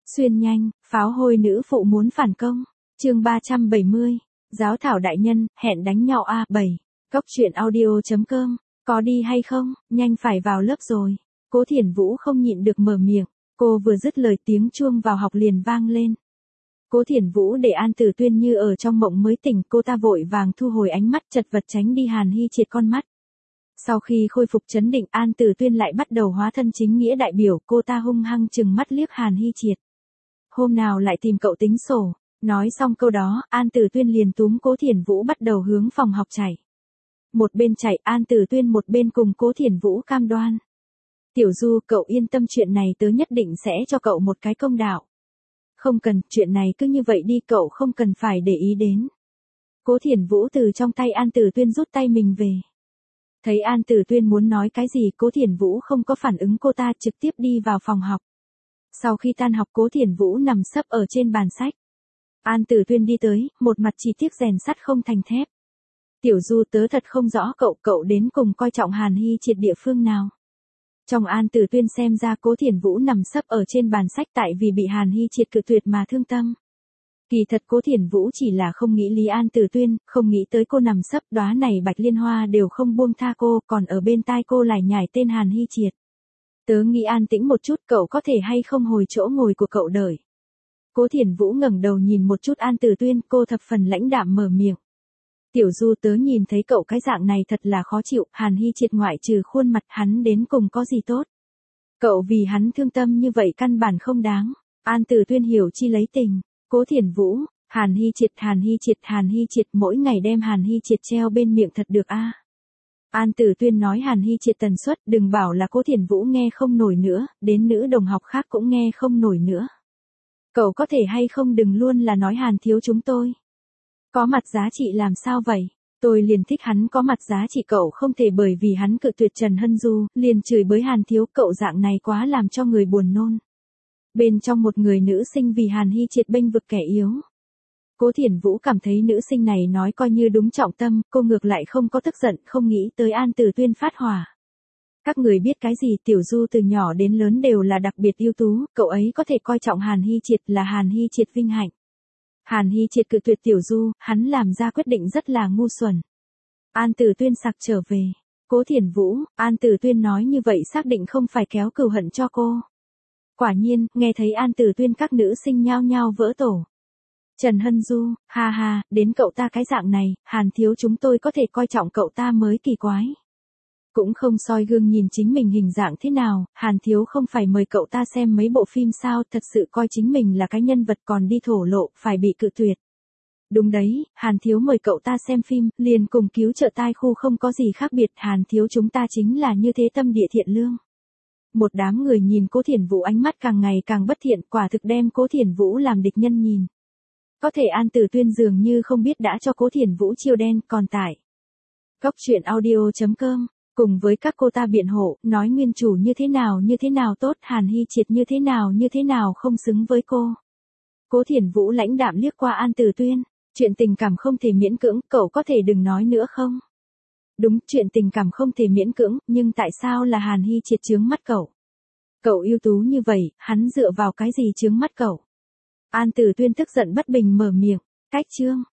Xuyên nhanh, pháo hôi nữ phụ muốn phản công. Chương 370. Giáo thảo đại nhân, hẹn đánh nhau a 7. Cốc truyện audio.com. Có đi hay không, nhanh phải vào lớp rồi. Cố Thiển Vũ không nhịn được mở miệng. Cô vừa dứt lời tiếng chuông vào học liền vang lên. Cố Thiển Vũ để An Tử Tuyên như ở trong mộng mới tỉnh, cô ta vội vàng thu hồi ánh mắt chật vật tránh đi Hàn Hy Triệt con mắt. Sau khi khôi phục trấn định, An Tử Tuyên lại bắt đầu hóa thân chính nghĩa đại biểu, cô ta hung hăng trừng mắt liếc Hàn Hy Triệt. Hôm nào lại tìm cậu tính sổ. Nói xong câu đó, An Tử Tuyên liền túm Cố Thiển Vũ bắt đầu hướng phòng học chạy. Một bên chạy, An Tử Tuyên một bên cùng Cố Thiển Vũ cam đoan. Tiểu Du, cậu yên tâm, chuyện này tớ nhất định sẽ cho cậu một cái công đạo. Không cần, chuyện này cứ như vậy đi, cậu không cần phải để ý đến. Cố Thiển Vũ từ trong tay An Tử Tuyên rút tay mình về. Thấy An Tử Tuyên muốn nói cái gì, Cố Thiển Vũ không có phản ứng, cô ta trực tiếp đi vào phòng học. Sau khi tan học, Cố Thiển Vũ nằm sấp ở trên bàn sách. An Tử Tuyên đi tới, một mặt chỉ tiếc rèn sắt không thành thép. Tiểu Du, tớ thật không rõ cậu đến cùng coi trọng Hàn Hy Triệt địa phương nào. Trong An Tử Tuyên xem ra Cố Thiển Vũ nằm sấp ở trên bàn sách tại vì bị Hàn Hy Triệt cự tuyệt mà thương tâm. Kỳ thật Cố Thiển Vũ chỉ là không nghĩ lý An Tử Tuyên, không nghĩ tới cô nằm sấp, đóa này bạch liên hoa đều không buông tha cô, còn ở bên tai cô lải nhải tên Hàn Hy Triệt. Tớ nghĩ an tĩnh một chút, cậu có thể hay không hồi chỗ ngồi của cậu đợi. Cố Thiển Vũ ngẩng đầu nhìn một chút An Tử Tuyên, cô thập phần lãnh đạm mở miệng. Tiểu Du, tớ nhìn thấy cậu cái dạng này thật là khó chịu, Hàn Hy Triệt ngoại trừ khuôn mặt hắn đến cùng có gì tốt. Cậu vì hắn thương tâm như vậy căn bản không đáng. An Tử Tuyên hiểu chi lấy tình. Cố Thiển Vũ, Hàn Hy Triệt, mỗi ngày đem Hàn Hy Triệt treo bên miệng thật được a. An Tử Tuyên nói Hàn Hy Triệt tần suất, đừng bảo là Cố Thiển Vũ nghe không nổi nữa, đến nữ đồng học khác cũng nghe không nổi nữa. Cậu có thể hay không đừng luôn là nói Hàn thiếu chúng tôi. Có mặt giá trị làm sao vậy? Tôi liền thích hắn có mặt giá trị, cậu không thể bởi vì hắn cự tuyệt Trần Hân Du, liền chửi bới Hàn thiếu, cậu dạng này quá làm cho người buồn nôn. Bên trong một người nữ sinh vì Hàn Hy Triệt bênh vực kẻ yếu. Cố Thiển Vũ cảm thấy nữ sinh này nói coi như đúng trọng tâm, cô ngược lại không có tức giận, không nghĩ tới An Tử Tuyên phát hỏa. Các người biết cái gì, Tiểu Du từ nhỏ đến lớn đều là đặc biệt ưu tú, cậu ấy có thể coi trọng Hàn Hy Triệt là Hàn Hy Triệt vinh hạnh. Hàn Hy Triệt cự tuyệt Tiểu Du, hắn làm ra quyết định rất là ngu xuẩn. An Tử Tuyên sặc trở về. Cố Thiển Vũ, An Tử Tuyên nói như vậy xác định không phải kéo cừu hận cho cô. Quả nhiên, nghe thấy An Tử Tuyên các nữ sinh nhao nhao vỡ tổ. Trần Hân Du, ha ha, đến cậu ta cái dạng này, Hàn thiếu chúng tôi có thể coi trọng cậu ta mới kỳ quái. Cũng không soi gương nhìn chính mình hình dạng thế nào, Hàn thiếu không phải mời cậu ta xem mấy bộ phim sao, thật sự coi chính mình là cái nhân vật còn đi thổ lộ, phải bị cự tuyệt. Đúng đấy, Hàn thiếu mời cậu ta xem phim, liền cùng cứu trợ tai khu không có gì khác biệt, Hàn thiếu chúng ta chính là như thế tâm địa thiện lương. Một đám người nhìn Cố Thiển Vũ ánh mắt càng ngày càng bất thiện, quả thực đem Cố Thiển Vũ làm địch nhân nhìn. Có thể An Tử Tuyên dường như không biết đã cho Cố Thiển Vũ chiêu đen, còn tải. Cốc truyện audio.com. Cùng với các cô ta biện hộ, nói nguyên chủ như thế nào tốt, Hàn Hy Triệt như thế nào không xứng với cô. Cố Thiển Vũ lãnh đạm liếc qua An Tử Tuyên, chuyện tình cảm không thể miễn cưỡng, cậu có thể đừng nói nữa không? Đúng, chuyện tình cảm không thể miễn cưỡng, nhưng tại sao là Hàn Hy Triệt chướng mắt cậu? Cậu ưu tú như vậy, hắn dựa vào cái gì chướng mắt cậu? An Tử Tuyên tức giận bất bình mở miệng, cách chương.